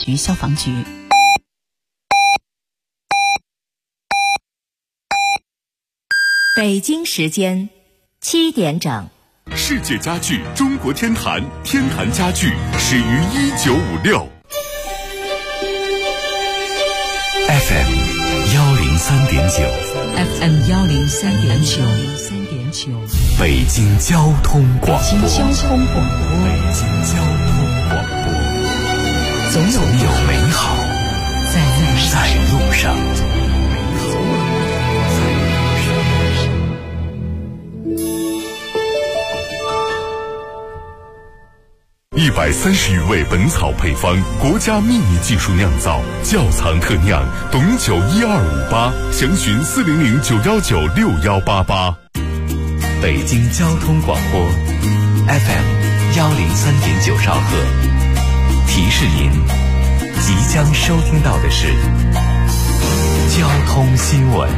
局消防局。 北京时间7点整。 世界家具中国天坛，天坛家具始于1956。FM 103.9 FM 103.9， 北京交通广播。 北京交通广播，总有美好在路上。 130余味本草配方，国家秘密技术酿造，窖藏特酿，董酒12588，详询400919688。 北京交通广播 FM 103.9兆赫，提示您即将收听到的是交通新闻。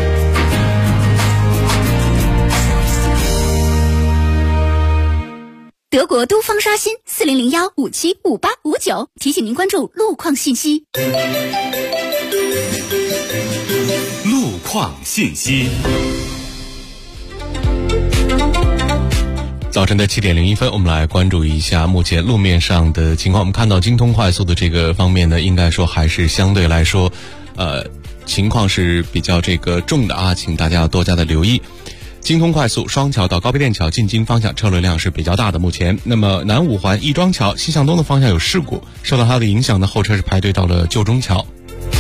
德国都方刷新4001575859，提醒您关注路况信息。 路况信息。 早晨的7点01分，我们来关注一下目前路面上的情况。我们看到京通快速的这个方面呢，应该说还是相对来说，情况是比较重的啊，请大家要多加的留意。京通快速双桥到高碑店桥进京方向车流量是比较大的，目前那么南五环亦庄桥西向东的方向有事故，受到它的影响呢，后车是排队到了旧中桥。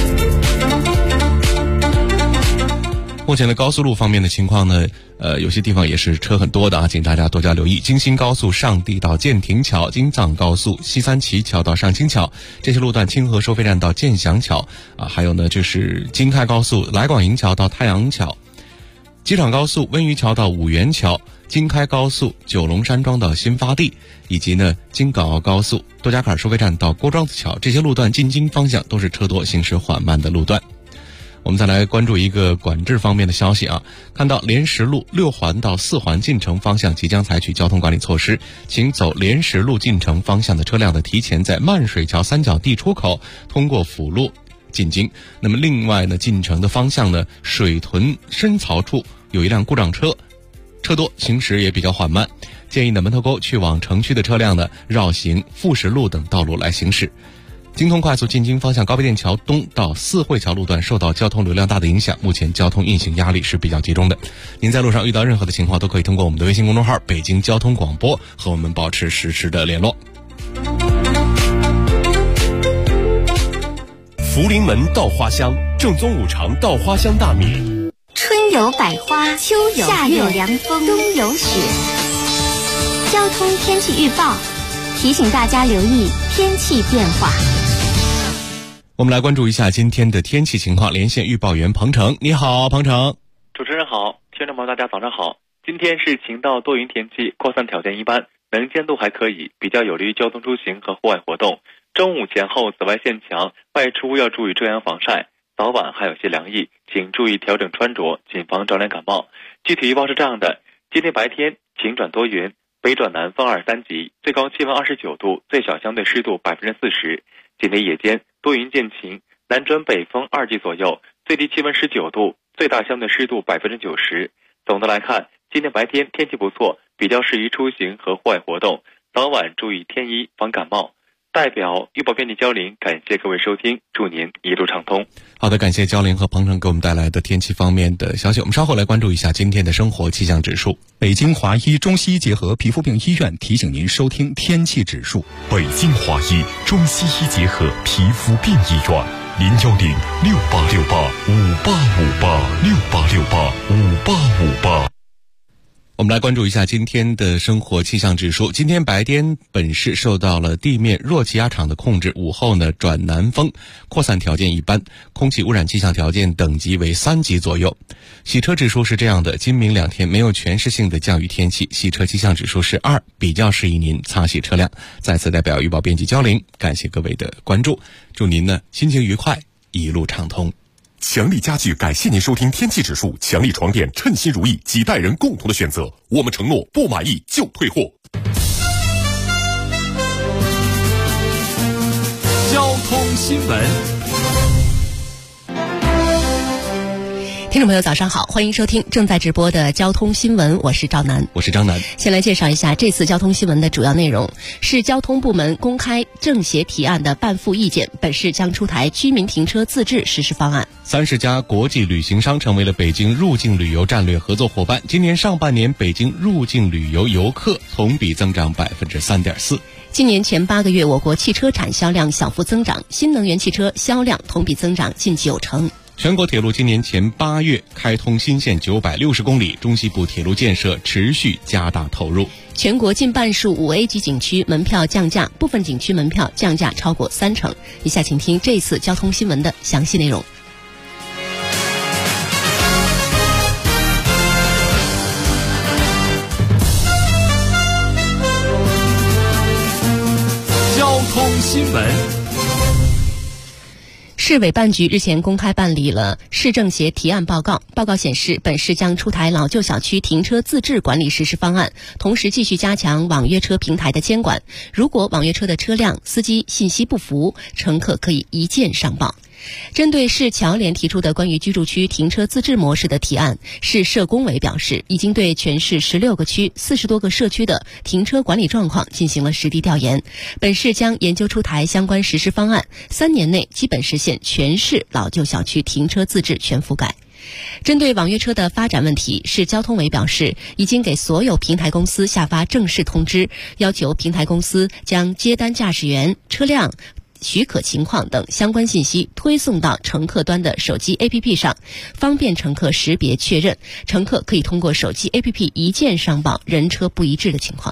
目前的高速路方面的情况呢，有些地方也是车很多的啊，请大家多加留意。京新高速上地到建亭桥，京藏高速西三旗桥到上清桥，这些路段清河收费站到建祥桥啊，还有呢就是京开高速来广营桥到太阳桥，机场高速温榆桥到五原桥，京开高速九龙山庄到新发地，以及呢京港澳高速多家坎收费站到郭庄子桥，这些路段进京方向都是车多行驶缓慢的路段。我们再来关注一个管制方面的消息啊，看到莲石路6环到4环进城方向即将采取交通管理措施，请走莲石路进城方向的车辆的提前在漫水桥三角地出口通过辅路进京。那么另外呢，进城的方向呢，水屯深槽处有一辆故障车，车多行驶也比较缓慢，建议呢门头沟去往城区的车辆呢绕行富石路等道路来行驶。京通快速进京方向高碑店桥东到四惠桥路段受到交通流量大的影响，目前交通运行压力是比较集中的。您在路上遇到任何的情况，都可以通过我们的微信公众号北京交通广播和我们保持实时的联络。 福临门稻花香，正宗五常稻花香大米。 春有百花，秋有夏有凉风，冬有雪。交通天气预报提醒大家留意天气变化。 我们来关注一下今天的天气情况，连线预报员彭程。你好，彭程。 主持人好，听众朋友大家早上好。今天是晴到多云天气，扩散条件一般，能见度还可以，比较有利于交通出行和户外活动。中午前后紫外线强，外出要注意遮阳防晒，早晚还有些凉意，请注意调整穿着，谨防着凉感冒。具体预报是这样的：今天白天晴转多云，北转南风2、3级，最高气温29度，最小相对湿度40%。今天夜间多云见晴，南转北风2级左右，最低气温19度，最大相对湿度90%。总的来看，今天白天天气不错，比较适宜出行和户外活动，早晚注意添衣防感冒。代表预报编辑焦林感谢各位收听，祝您一路畅通。 好的，感谢焦林和彭程给我们带来的天气方面的消息。我们稍后来关注一下今天的生活气象指数。 北京华医中西医结合皮肤病医院提醒您收听天气指数。 北京华医中西医结合皮肤病医院，0106868585858685858。 我们来关注一下今天的生活气象指数。今天白天本市受到了地面弱气压场的控制，午后呢转南风，扩散条件一般，空气污染气象条件等级为3级左右。洗车指数是这样的，今明2天没有全市性的降雨天气，洗车气象指数是2，比较适宜您擦洗车辆。再次代表预报编辑焦林感谢各位的关注，祝您呢心情愉快，一路畅通。 强力家具感谢您收听天气指数，强力床垫称心如意，几代人共同的选择，我们承诺不满意就退货。交通新闻。 听众朋友早上好，欢迎收听正在直播的交通新闻，我是赵楠。 我是张楠。 先来介绍一下这次交通新闻的主要内容，是交通部门公开政协提案的办复意见，本市将出台居民停车自治实施方案。 30家国际旅行商成为了北京入境旅游战略合作伙伴，今年上半年北京入境旅游游客同比增长 3.4%。 今年前8个月，我国汽车产销量小幅增长，新能源汽车销量同比增长近90%。 全国铁路今年前8月开通新线960公里，中西部铁路建设持续加大投入。 全国近半数5A 级景区门票降价，部分景区门票降价超过30%。以下请听这次交通新闻的详细内容。 交通新闻。 市委办局日前公开办理了市政协提案报告，报告显示，本市将出台老旧小区停车自治管理实施方案，同时继续加强网约车平台的监管。如果网约车的车辆、司机信息不符，乘客可以一键上报。针对市侨联提出的关于居住区停车自治模式的提案，市社工委表示，已经对全市16个区、40多个社区的停车管理状况进行了实地调研，本市将研究出台相关实施方案，3年内基本实现全市老旧小区停车自治全覆盖。针对网约车的发展问题，市交通委表示，已经给所有平台公司下发正式通知，要求平台公司将接单驾驶员、车辆许可情况等相关信息推送到乘客端的手机 APP 上，方便乘客识别确认，乘客可以通过手机 APP 一键上报人车不一致的情况。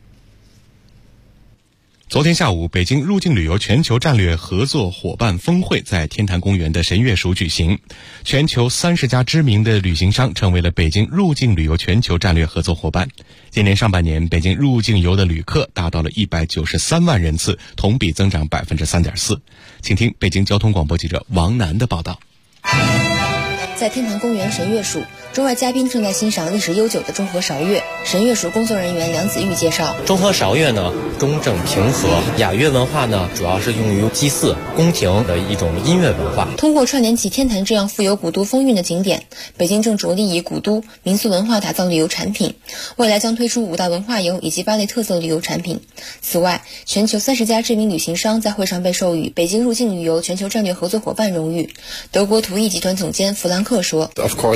昨天下午，北京入境旅游全球战略合作伙伴峰会在天坛公园的神悦署举行，全球30家知名的旅行商成为了北京入境旅游全球战略合作伙伴。今年上半年，北京入境游的旅客达到了193万人次，同比增长 3.4%。请听北京交通广播记者王楠的报道。 在天坛公园神悦署，中外嘉宾正在欣赏历史悠久的中和韶乐。神悦署工作人员梁子玉介绍， 中和韶乐呢，中正平和，雅乐文化呢，主要是用于祭祀、宫廷的一种音乐文化。 通过串联起天坛这样富有古都风韵的景点，北京正着力以古都民俗文化打造旅游产品，未来将推出5大文化游以及8类特色旅游产品。此外，全球30家知名旅行商在会上被授予北京入境旅游全球战略合作伙伴荣誉。德国途易集团总监弗兰克说，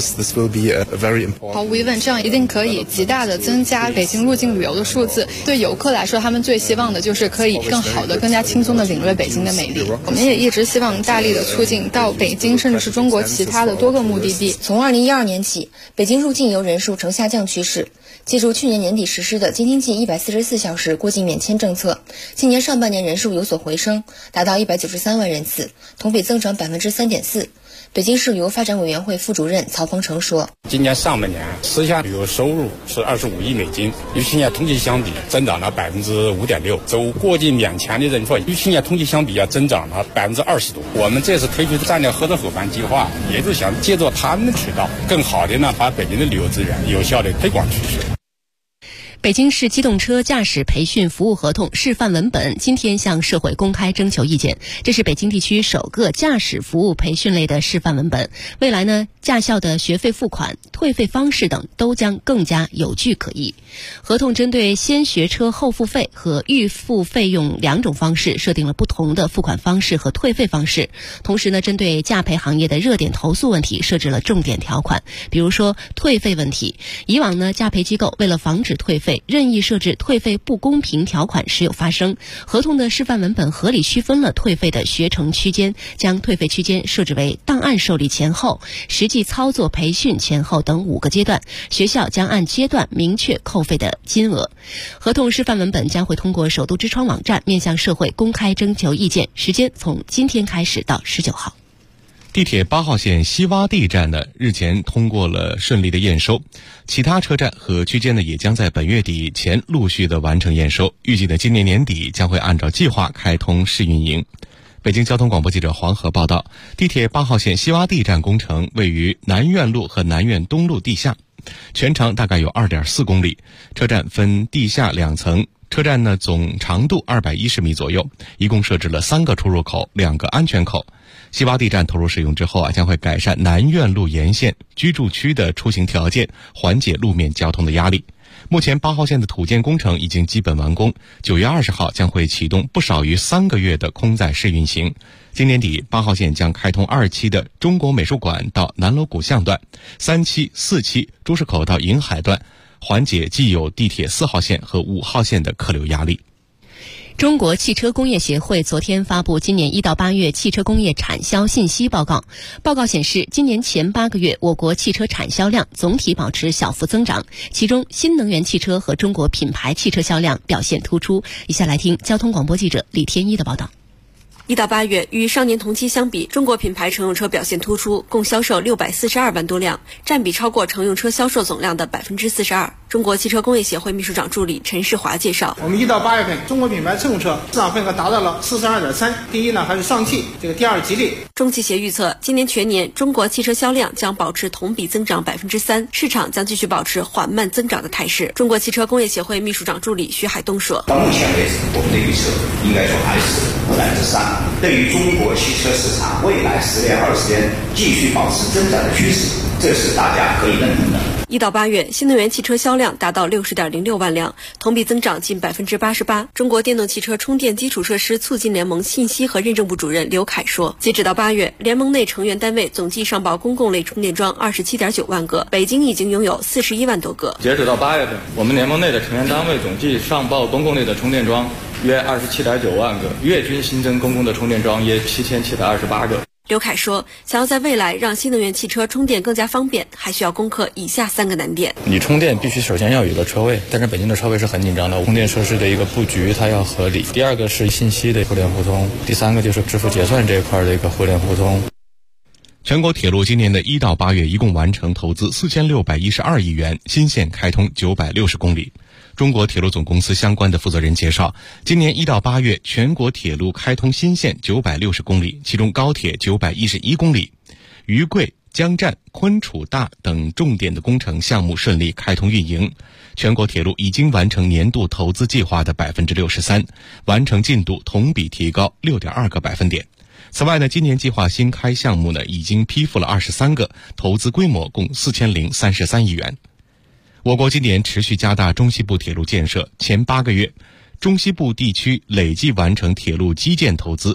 毫无疑问，这样一定可以极大的增加北京入境旅游的数字。对游客来说，他们最希望的就是可以更好的、更加轻松的领略北京的美丽。我们也一直希望大力的促进到北京甚至是中国其他的多个目的地。 从2012年起，北京入境游人数呈下降趋势。借助去年年底实施的京津冀144小时过境免签政策，今年上半年人数有所回升，达到193万人次，同比增长 3.4%。北京市旅游发展委员会副主任曹鹏程说， 今年上半年实现旅游收入是25亿美金，与去年同期相比增长了 5.6%。走过境免签的人数与去年同期相比增长了20%多。我们这次推出战略合作伙伴计划，也是想借助他们的渠道，更好的把北京的旅游资源有效的推广出去。 北京市机动车驾驶培训服务合同示范文本今天向社会公开征求意见，这是北京地区首个驾驶服务培训类的示范文本。未来呢，驾校的学费付款、退费方式等都将更加有据可依。合同针对先学车后付费和预付费用2种方式设定了不同的付款方式和退费方式，同时呢，针对驾培行业的热点投诉问题设置了重点条款，比如说退费问题。以往呢，驾培机构为了防止退费，任意设置退费不公平条款时有发生。合同的示范文本合理区分了退费的学程区间，将退费区间设置为档案受理前后、实际操作培训前后等5个阶段，学校将按阶段明确扣费的金额。合同示范文本将会通过首都之窗网站面向社会公开征求意见，时间从今天开始到19号。 地铁8号线西洼地站呢，日前通过了顺利的验收，其他车站和区间呢也将在本月底前陆续的完成验收，预计呢今年年底将会按照计划开通试运营。北京交通广播记者黄河报道，地铁8号线西洼地站工程位于南苑路和南苑东路地下，全长大概有 2.4 公里，车站分地下2层， 车站呢总长度210米左右，一共设置了3个出入口、2个安全口。西洼地站投入使用之后将会改善南苑路沿线居住区的出行条件，缓解路面交通的压力。目前8号线的土建工程已经基本完工，9月20号将会启动不少于3个月的空载试运行。今年底8号线将开通2期的中国美术馆到南锣鼓巷段，3期、4期朱市口到银海段，缓解既有地铁4号线和5号线的客流压力。 中国汽车工业协会昨天发布今年1到8月汽车工业产销信息报告。报告显示，今年前8个月，我国汽车产销量总体保持小幅增长，其中新能源汽车和中国品牌汽车销量表现突出。以下来听交通广播记者李天一的报道。 1到8月，与上年同期相比，中国品牌乘用车表现突出，共销售642万多辆，占比超过乘用车销售总量的42%。中国汽车工业协会秘书长助理陈世华介绍， 我们1到8月份，中国品牌乘用车市场份额达到了42.3%，第一呢还是上汽，第二吉利。 中汽协预测，今年全年中国汽车销量将保持同比增长3%，市场将继续保持缓慢增长的态势。中国汽车工业协会秘书长助理徐海东说， 到目前为止，我们的预测应该说还是3%。对于中国汽车市场未来10年、20年继续保持增长的趋势，这是大家可以认同的。 1到8月，新能源汽车销量达到60.06万辆，同比增长近88%。中国电动汽车充电基础设施促进联盟信息和认证部主任刘凯说，截止到8月，联盟内成员单位总计上报公共类充电桩27.9万个，北京已经拥有41万多个。 截止到8月份，我们联盟内的成员单位总计上报公共类的充电桩约27.9万个，月均新增公共的充电桩约7728个。 刘凯说，想要在未来让新能源汽车充电更加方便，还需要攻克以下3个难点。 你充电必须首先要有一个车位，但是北京的车位是很紧张的，充电设施的一个布局它要合理。第2个是信息的互联互通，第3个就是支付结算这一块的一个互联互通。 全国铁路今年的1到8月一共完成投资4612亿元，新线开通960公里。中国铁路总公司相关的负责人介绍，今年1到8月全国铁路开通新线960公里，其中高铁911公里，渝贵、江站、昆楚大等重点的工程项目顺利开通运营。全国铁路已经完成年度投资计划的63%，完成进度同比提高6.2个百分点。此外呢，今年计划新开项目呢已经批复了23个，投资规模共4033亿元。我国今年持续加大中西部铁路建设，前8个月，中西部地区累计完成铁路基建投资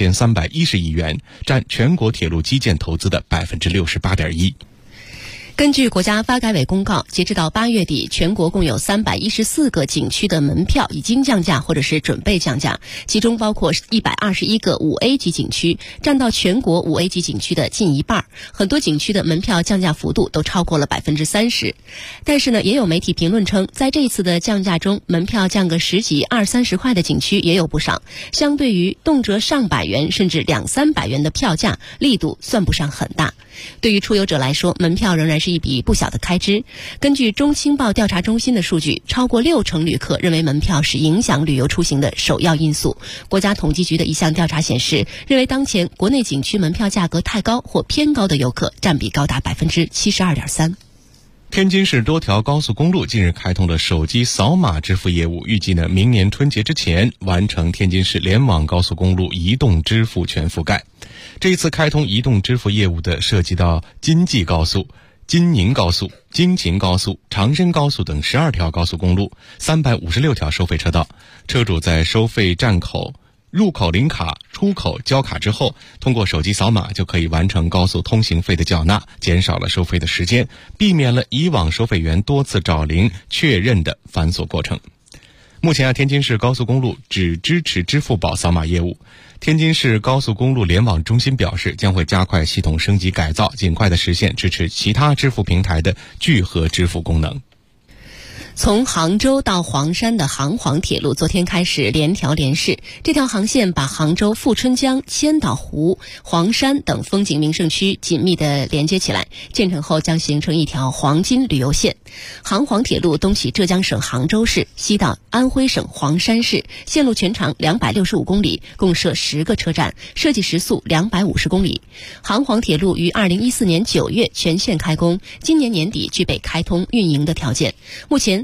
2310亿元，占全国铁路基建投资的68.1%。 根据国家发改委公告，截止到8月底，全国共有314个景区的门票已经降价或者是准备降价，其中包括121个5A 级景区，占到全国5A 级景区的近一半。很多景区的门票降价幅度都超过了30%。但是呢，也有媒体评论称，在这一次的降价中，门票降个10几、20-30块的景区也有不少。相对于动辄上百元甚至200-300元的票价，力度算不上很大。对于出游者来说，门票仍然是一笔不小的开支。根据中青报调查中心的数据，超过60%旅客认为门票是影响旅游出行的首要因素。国家统计局的一项调查显示，认为当前国内景区门票价格太高或偏高的游客占比高达72.3%。 天津市多条高速公路近日开通了手机扫码支付业务，预计呢明年春节之前完成天津市联网高速公路移动支付全覆盖。这一次开通移动支付业务的涉及到京济高速、京宁高速、京秦高速、长深高速等12条高速公路，356条收费车道。车主在收费站口入口领卡、出口交卡之后，通过手机扫码就可以完成高速通行费的缴纳，减少了收费的时间，避免了以往收费员多次找零确认的繁琐过程。目前天津市高速公路只支持支付宝扫码业务。天津市高速公路联网中心表示，将会加快系统升级改造，尽快的实现支持其他支付平台的聚合支付功能。 从杭州到黄山的杭黄铁路昨天开始联调联试，这条航线把杭州富春江、千岛湖、黄山等风景名胜区紧密地连接起来，建成后将形成一条黄金旅游线。杭黄铁路东起浙江省杭州市，西到安徽省黄山市，线路全长265公里，共设10个车站，设计时速250公里。杭黄铁路于2014年9月全线开工，今年年底具备开通运营的条件。目前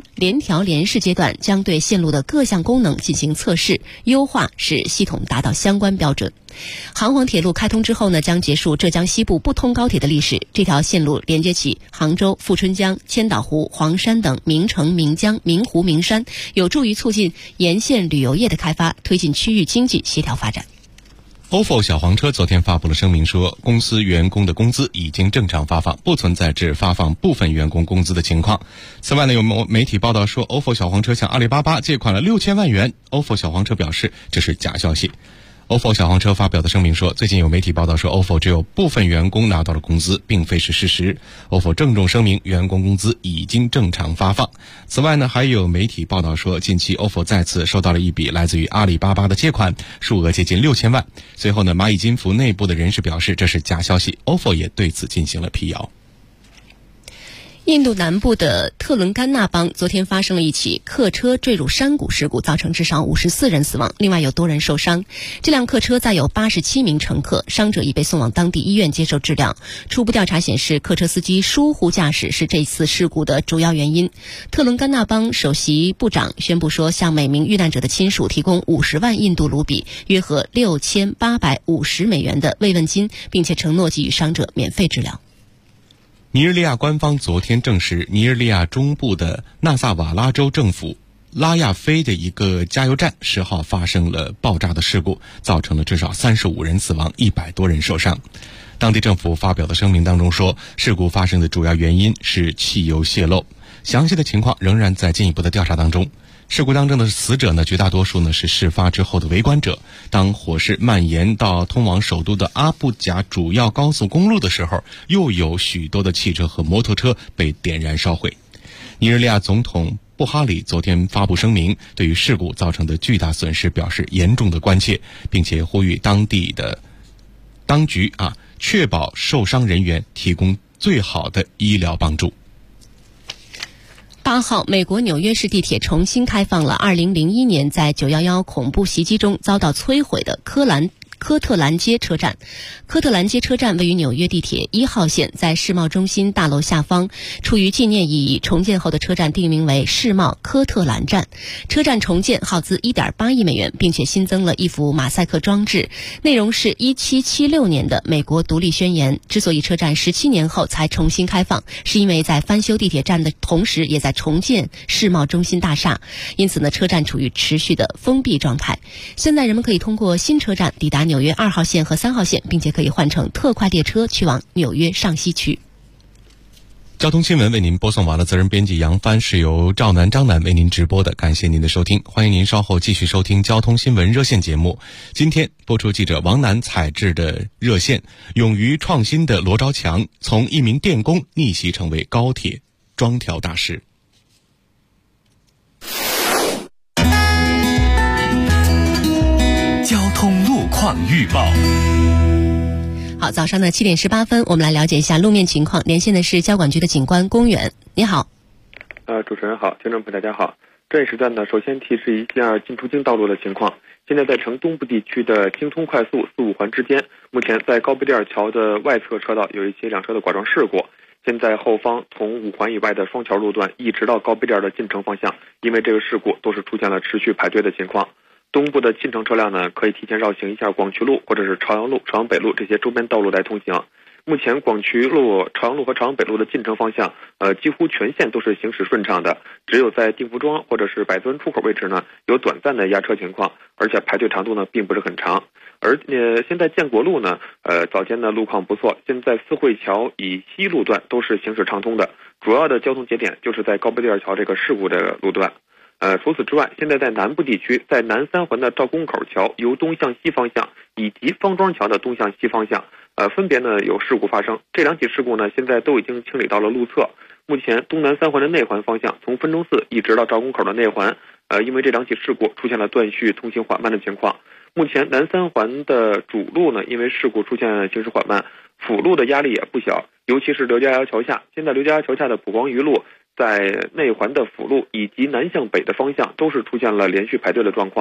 联调联试阶段将对线路的各项功能进行测试优化，使系统达到相关标准。杭黄铁路开通之后呢，将结束浙江西部不通高铁的历史。这条线路连接起杭州、富春江、千岛湖、黄山等名城、名江、名湖、名山，有助于促进沿线旅游业的开发，推进区域经济协调发展。 ofo 小黄车昨天发布了声明说，公司员工的工资已经正常发放，不存在只发放部分员工工资的情况。此外呢，有媒体报道说 ofo 小黄车向阿里巴巴借款了6000万元。ofo 小黄车表示这是假消息。ofo 小黄车发表的声明说，最近有媒体报道说 ofo 只有部分员工拿到了工资，并非是事实。ofo 郑重声明，员工工资已经正常发放。此外呢，还有媒体报道说，近期 ofo 再次收到了一笔来自于阿里巴巴的借款，数额接近6000万。随后呢，蚂蚁金服内部的人士表示这是假消息， ofo 也对此进行了辟谣。 印度南部的特伦甘纳邦昨天发生了一起客车坠入山谷事故，造成至少54人死亡，另外有多人受伤。这辆客车载有87名乘客，伤者已被送往当地医院接受治疗。初步调查显示，客车司机疏忽驾驶是这次事故的主要原因。特伦甘纳邦首席部长宣布说，向每名遇难者的亲属提供50万印度卢比，约合6850美元的慰问金，并且承诺给予伤者免费治疗。 尼日利亚官方昨天证实，尼日利亚中部的纳萨瓦拉州政府拉亚菲的一个加油站10号发生了爆炸的事故，造成了至少35人死亡，100多人受伤。当地政府发表的声明当中说，事故发生的主要原因是汽油泄漏，详细的情况仍然在进一步的调查当中。事故当中的死者呢，绝大多数呢是事发之后的围观者。当火势蔓延到通往首都的阿布贾主要高速公路的时候，又有许多的汽车和摩托车被点燃烧毁。尼日利亚总统布哈里昨天发布声明，对于事故造成的巨大损失表示严重的关切，并且呼吁当地的当局确保受伤人员提供最好的医疗帮助。 8号，美国纽约市地铁重新开放了2001年在911恐怖袭击中遭到摧毁的科特兰街车站。科特兰街车站位于纽约地铁1号线，在世贸中心大楼下方。出于纪念意义，重建后的车站定名为世贸科特兰站。车站重建耗资1.8亿美元，并且新增了一幅马赛克装置，内容是1776年的美国独立宣言。之所以车站17年后才重新开放，是因为在翻修地铁站的同时，也在重建世贸中心大厦，因此呢，车站处于持续的封闭状态。现在人们可以通过新车站抵达纽约2号线和3号线，并且可以换乘特快列车去往纽约上西区。 交通新闻为您播送完了，责任编辑杨帆，是由赵南、张楠为您直播的，感谢您的收听，欢迎您稍后继续收听交通新闻热线节目。今天播出记者王楠采制的热线，勇于创新的罗昭强从一名电工逆袭成为高铁装调大师。 交通路况预报。 好，早上的7点18分，我们来了解一下路面情况。连线的是交管局的警官龚远，你好。 主持人好，听众朋友大家好。这一时段呢，首先提示一下进出京道路的情况。现在在城东部地区的京通快速4、5环之间，目前在高碑店桥的外侧车道有一些两车的剐撞事故。现在后方从5环以外的双桥路段一直到高碑店的进城方向，因为这个事故都是出现了持续排队的情况。东部的进城车辆呢，可以提前绕行一下广渠路或者是朝阳路、朝阳北路这些周边道路来通行。目前广渠路、朝阳路和朝阳北路的进城方向，几乎全线都是行驶顺畅的，只有在定福庄或者是百子湾出口位置呢，有短暂的压车情况，而且排队长度呢并不是很长。而现在建国路呢，早间的路况不错，现在四惠桥以西路段都是行驶畅通的，主要的交通节点就是在高碑店桥这个事故的路段。除此之外，现在在南部地区，在南三环的赵公口桥由东向西方向以及方庄桥的东向西方向，分别呢有事故发生。这两起事故呢，现在都已经清理到了路侧。目前东南三环的内环方向，从分钟寺一直到赵公口的内环，因为这两起事故出现了断续、通行缓慢的情况。目前南三环的主路呢，因为事故出现行驶缓慢，辅路的压力也不小，尤其是刘家窑桥下。现在刘家窑桥下的蒲光峪路在内环的辅路以及南向北的方向都是出现了连续排队的状况。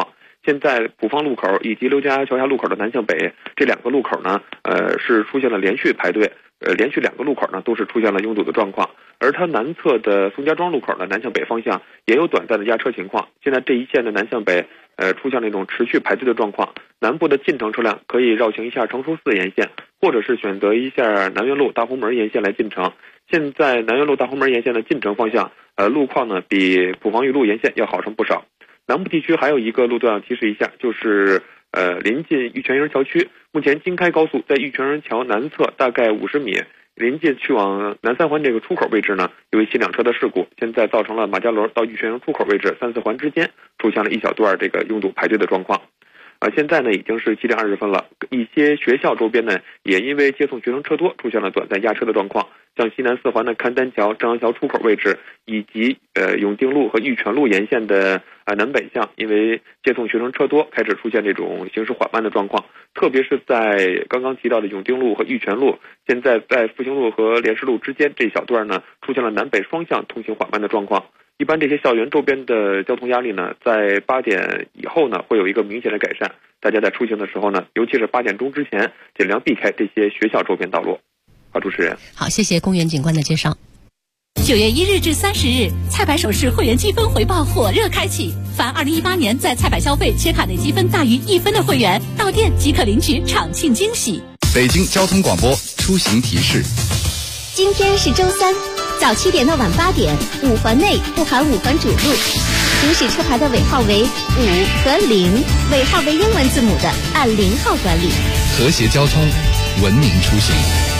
现在普方路口以及刘家桥下路口的南向北这2个路口呢，是出现了连续排队，连续2个路口呢都是出现了拥堵的状况。而它南侧的宋家庄路口呢，南向北方向也有短暂的压车情况。现在这一线的南向北，出现了一种持续排队的状况。南部的进城车辆可以绕行一下成熟寺沿线，或者是选择一下南苑路大红门沿线来进城。现在南苑路大红门沿线的进城方向，路况呢比普方峪路沿线要好上不少。南部地区还有一个路段要提示一下，就是临近玉泉营桥区，目前京开高速在玉泉营桥南侧大概50米，临近去往南三环这个出口位置呢，由于新2车的事故，现在造成了马家楼到玉泉营出口位置3、4环之间出现了一小段这个拥堵排队的状况。现在呢已经是7点20分了，一些学校周边呢也因为接送学生车多，出现了短暂压车的状况。像西南4环的邯郸桥、正阳桥出口位置，以及永定路和玉泉路沿线的南北向，因为接送学生车多，开始出现这种行驶缓慢的状况。特别是在刚刚提到的永定路和玉泉路，现在在复兴路和莲石路之间这小段呢，出现了南北双向通行缓慢的状况。一般这些校园周边的交通压力呢，在8点以后呢，会有一个明显的改善。大家在出行的时候呢，尤其是8点钟之前，尽量避开这些学校周边道路。好，主持人。 好，谢谢公园警官的介绍。 9月1日至30日，菜百首饰会员积分回报火热开启，凡2018年在菜百消费且卡内积分大于1分的会员，到店即可领取场庆惊喜。 北京交通广播出行提示： 今天是周三，早7点到晚8点，5环内不含5环主路，行驶车牌的尾号为5和0，尾号为英文字母的按0号管理。 和谐交通，文明出行。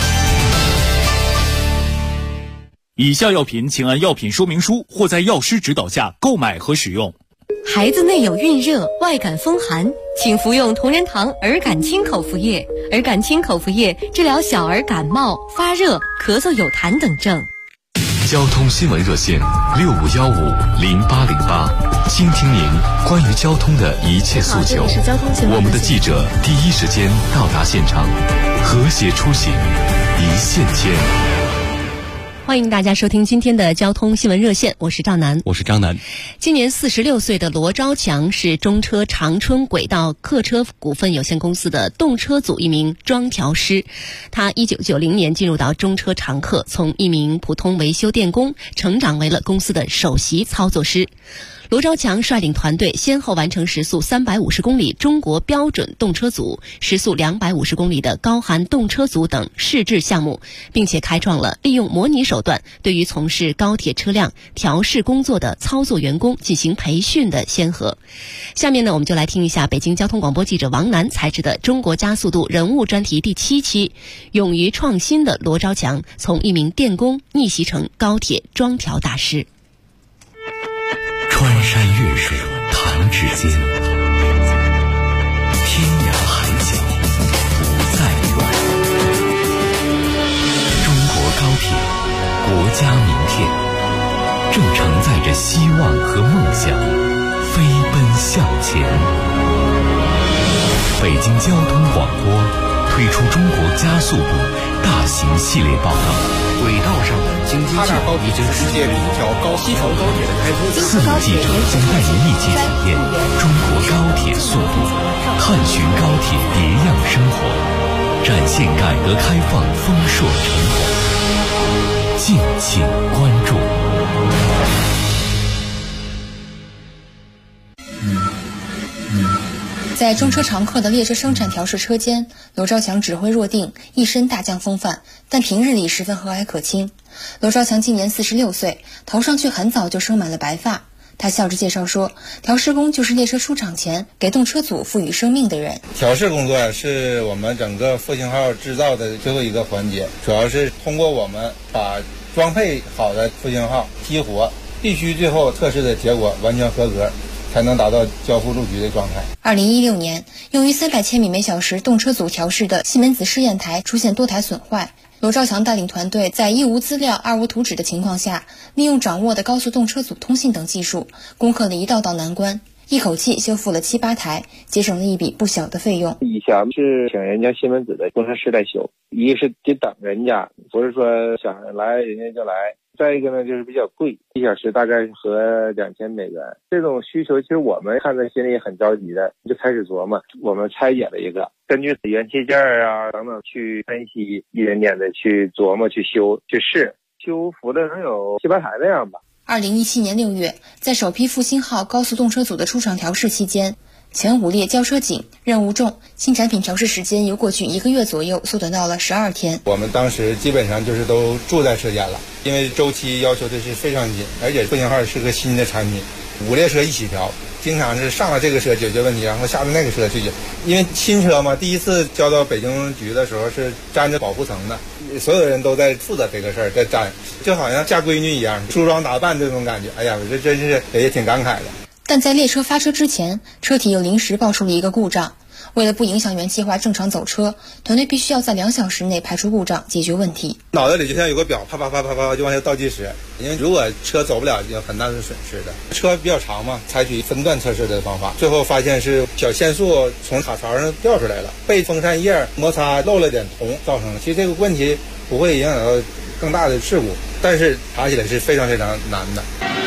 以下药品请按药品说明书或在药师指导下购买和使用。 孩子内有孕热、外感风寒，请服用同仁堂儿感清口服液。儿感清口服液治疗小儿感冒、发热、咳嗽有痰等症。 交通新闻热线65150808，倾听您关于交通的一切诉求。我们的记者第一时间到达现场，和谐出行，一线牵。 欢迎大家收听今天的交通新闻热线，我是赵楠， 我是张楠。 今年46岁的罗昭强是中车长春轨道客车股份有限公司的动车组一名装调师。他1990年进入到中车长客，从一名普通维修电工成长为了公司的首席操作师。罗昭强率领团队先后完成时速350公里中国标准动车组、时速250公里的高寒动车组等试制项目，并且开创了利用模拟手段对于从事高铁车辆调试工作的操作员工进行培训的先河。下面呢，我们就来听一下北京交通广播记者王楠采制的中国加速度人物专题第7期，勇于创新的罗昭强从一名电工逆袭成高铁装调大师。 穿山越水弹指间，天涯海角不再远。中国高铁，国家名片，正承载着希望和梦想，飞奔向前。北京交通广播推出中国加速度大型系列报道，轨道上的京津冀已经世界第一条西成高铁的开通。4名记者将带您一起体验中国高铁速度，探寻高铁别样生活，展现改革开放丰硕成果。敬请关注。 在中车长客的列车生产调试车间，罗昭强指挥若定，一身大将风范，但平日里十分和蔼可亲。罗昭强今年46岁，头上却很早就生满了白发。他笑着介绍说，调试工就是列车出厂前给动车组赋予生命的人。 调试工作是我们整个复兴号制造的最后一个环节，主要是通过我们把装配好的复兴号激活，必须最后测试的结果完全合格，才能达到交付入局的状态。 2016年，用于300千米每小时动车组调试的西门子试验台出现多台损坏。罗昭强带领团队在一无资料、二无图纸的情况下，利用掌握的高速动车组通信等技术，攻克了一道道难关，一口气修复了7、8台，节省了一笔不小的费用。 以前是请人家西门子的工程师来修， 一是得等人家，不是说想来人家就来。再一个呢，就是比较贵，1小时大概合2000美元。这种需求其实我们看在心里很着急的，就开始琢磨。我们拆解了一个，根据元器件啊等等去分析，一点点的去琢磨、去修、去试，修服的能有7、8台那样吧。 2017年6月，在首批复兴号高速动车组的出厂调试期间，前5列交车紧，任务重，新产品调试时间由过去1个月左右缩短到了12天。 我们当时基本上就是都住在车间了，因为周期要求的是非常紧，而且复兴号是个新的产品，5列车一起调，经常是上了这个车解决问题，然后下了那个车去解决。因为新车嘛，第一次交到北京局的时候是粘着保护层的，所有的人都在负责这个事儿，在粘，就好像嫁闺女一样，梳妆打扮这种感觉。哎呀，我这真是也挺感慨的。 但在列车发车之前，车体又临时爆出了一个故障。为了不影响原计划正常走车，团队必须要在2小时内排除故障，解决问题。 脑袋里就像有个表，啪啪啪啪啪就往下倒计时。因为如果车走不了，有很大的损失的。车比较长嘛，采取分段测试的方法，最后发现是小线束从卡槽上掉出来了，被风扇叶摩擦漏了点铜造成的。其实这个问题不会影响到更大的事故，但是查起来是非常非常难的。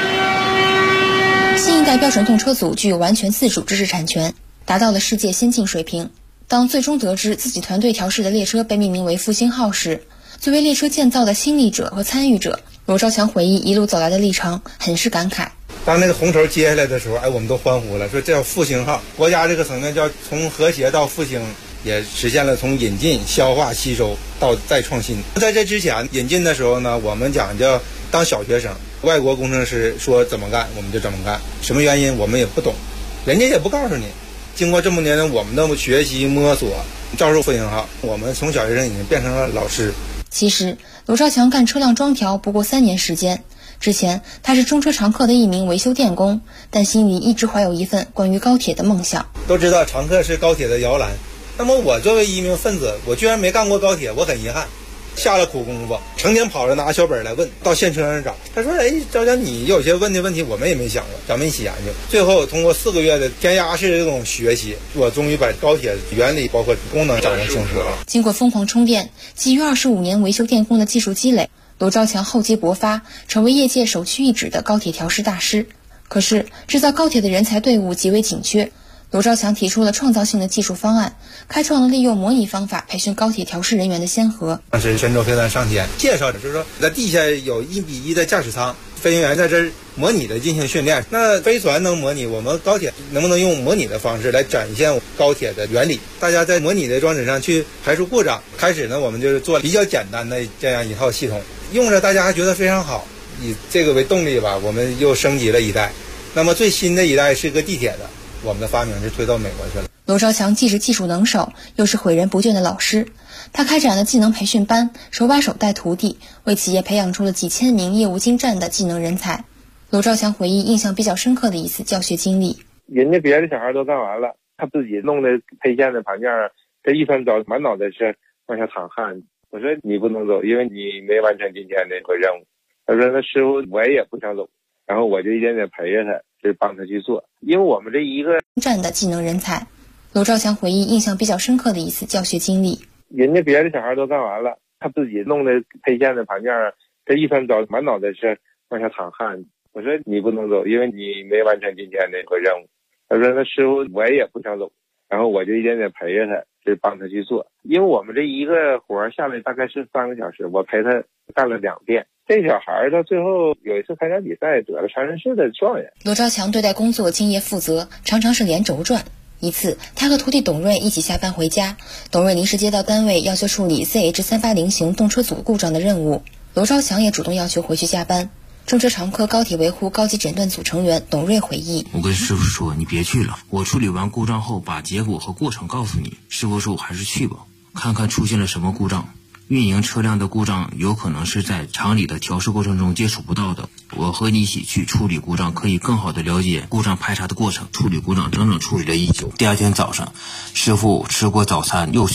新一代标准动车组具有完全自主知识产权，达到了世界先进水平。当最终得知自己团队调试的列车被命名为复兴号时，作为列车建造的亲历者和参与者，罗兆强回忆一路走来的历程，很是感慨。 当那个红头接下来的时候，我们都欢呼了，说这叫复兴号。国家这个层面叫从和谐到复兴，也实现了从引进、消化、吸收到再创新。在这之前引进的时候呢，我们讲叫当小学生，外国工程师说怎么干我们就怎么干，什么原因我们也不懂，人家也不告诉你。经过这么年我们的学习摸索，造出复兴号，我们从小学生已经变成了老师。 其实罗兆强干车辆装调不过3年时间，之前他是中车常客的一名维修电工，但心里一直怀有一份关于高铁的梦想。 都知道常客是高铁的摇篮，那么我作为一名分子，我居然没干过高铁，我很遗憾。下了苦功夫，成天跑着拿小本来问，到现车上找。他说：“赵强，你有些问题我们也没想过，咱们一起研究。”最后通过4个月的填鸭式的这种学习，我终于把高铁原理包括功能掌握清楚了。 经过疯狂充电，基于25年维修电工的技术积累，罗兆强厚积薄发，成为业界首屈一指的高铁调试大师。可是制造高铁的人才队伍极为紧缺。罗兆强提出了创造性的技术方案，开创了利用模拟方法培训高铁调试人员的先河。 当时神舟飞船上天，介绍的就是说，在地下有1比1的驾驶舱，飞行员在这儿模拟的进行训练。那飞船能模拟，我们高铁能不能用模拟的方式来展现高铁的原理？大家在模拟的装置上去排除故障。开始呢，我们就是做比较简单的这样一套系统，用着大家还觉得非常好。以这个为动力吧，我们又升级了一代。那么最新的一代是个地铁的。我们的发明是推到美国去了。 罗兆强既是技术能手，又是诲人不倦的老师。他开展了技能培训班，手把手带徒弟，为企业培养出了几千名业务精湛的技能人才。罗兆强回忆印象比较深刻的一次教学经历： 人家别的小孩都干完了，他自己弄的配线的盘件，这一翻走，满脑袋是往下淌汗。我说你不能走，因为你没完成今天的个任务。他说那师傅我也不想走，然后我就一点点陪着他。是帮他去做，因为我们这一个站的技能人才。罗兆强回忆印象比较深刻的一次教学经历： 人家别的小孩都干完了，他自己弄的配线的盘件，这一翻走，满脑袋是往下淌汗。我说你不能走，因为你没完成今天的个任务。他说那师傅我也不想走，然后我就一点点陪着他，是帮他去做。因为我们这一个活下来大概是3个小时，我陪他干了2遍。这小孩到最后有一次参加比赛，得了常人市的状元。 罗兆强对待工作敬业负责，常常是连轴转。一次，他和徒弟董瑞一起下班回家，董瑞临时接到单位要求处理 CH380型动车组故障的任务，罗兆强也主动要求回去加班。中车常客高铁维护高级诊断组成员董瑞回忆： 我跟师傅说你别去了，我处理完故障后把结果和过程告诉你。师傅说我还是去吧，看看出现了什么故障。运营车辆的故障有可能是在厂里的调试过程中接触不到的，我和你一起去处理故障，可以更好的了解故障排查的过程。处理故障整整处理了1宿。第2天早上，师傅吃过早餐又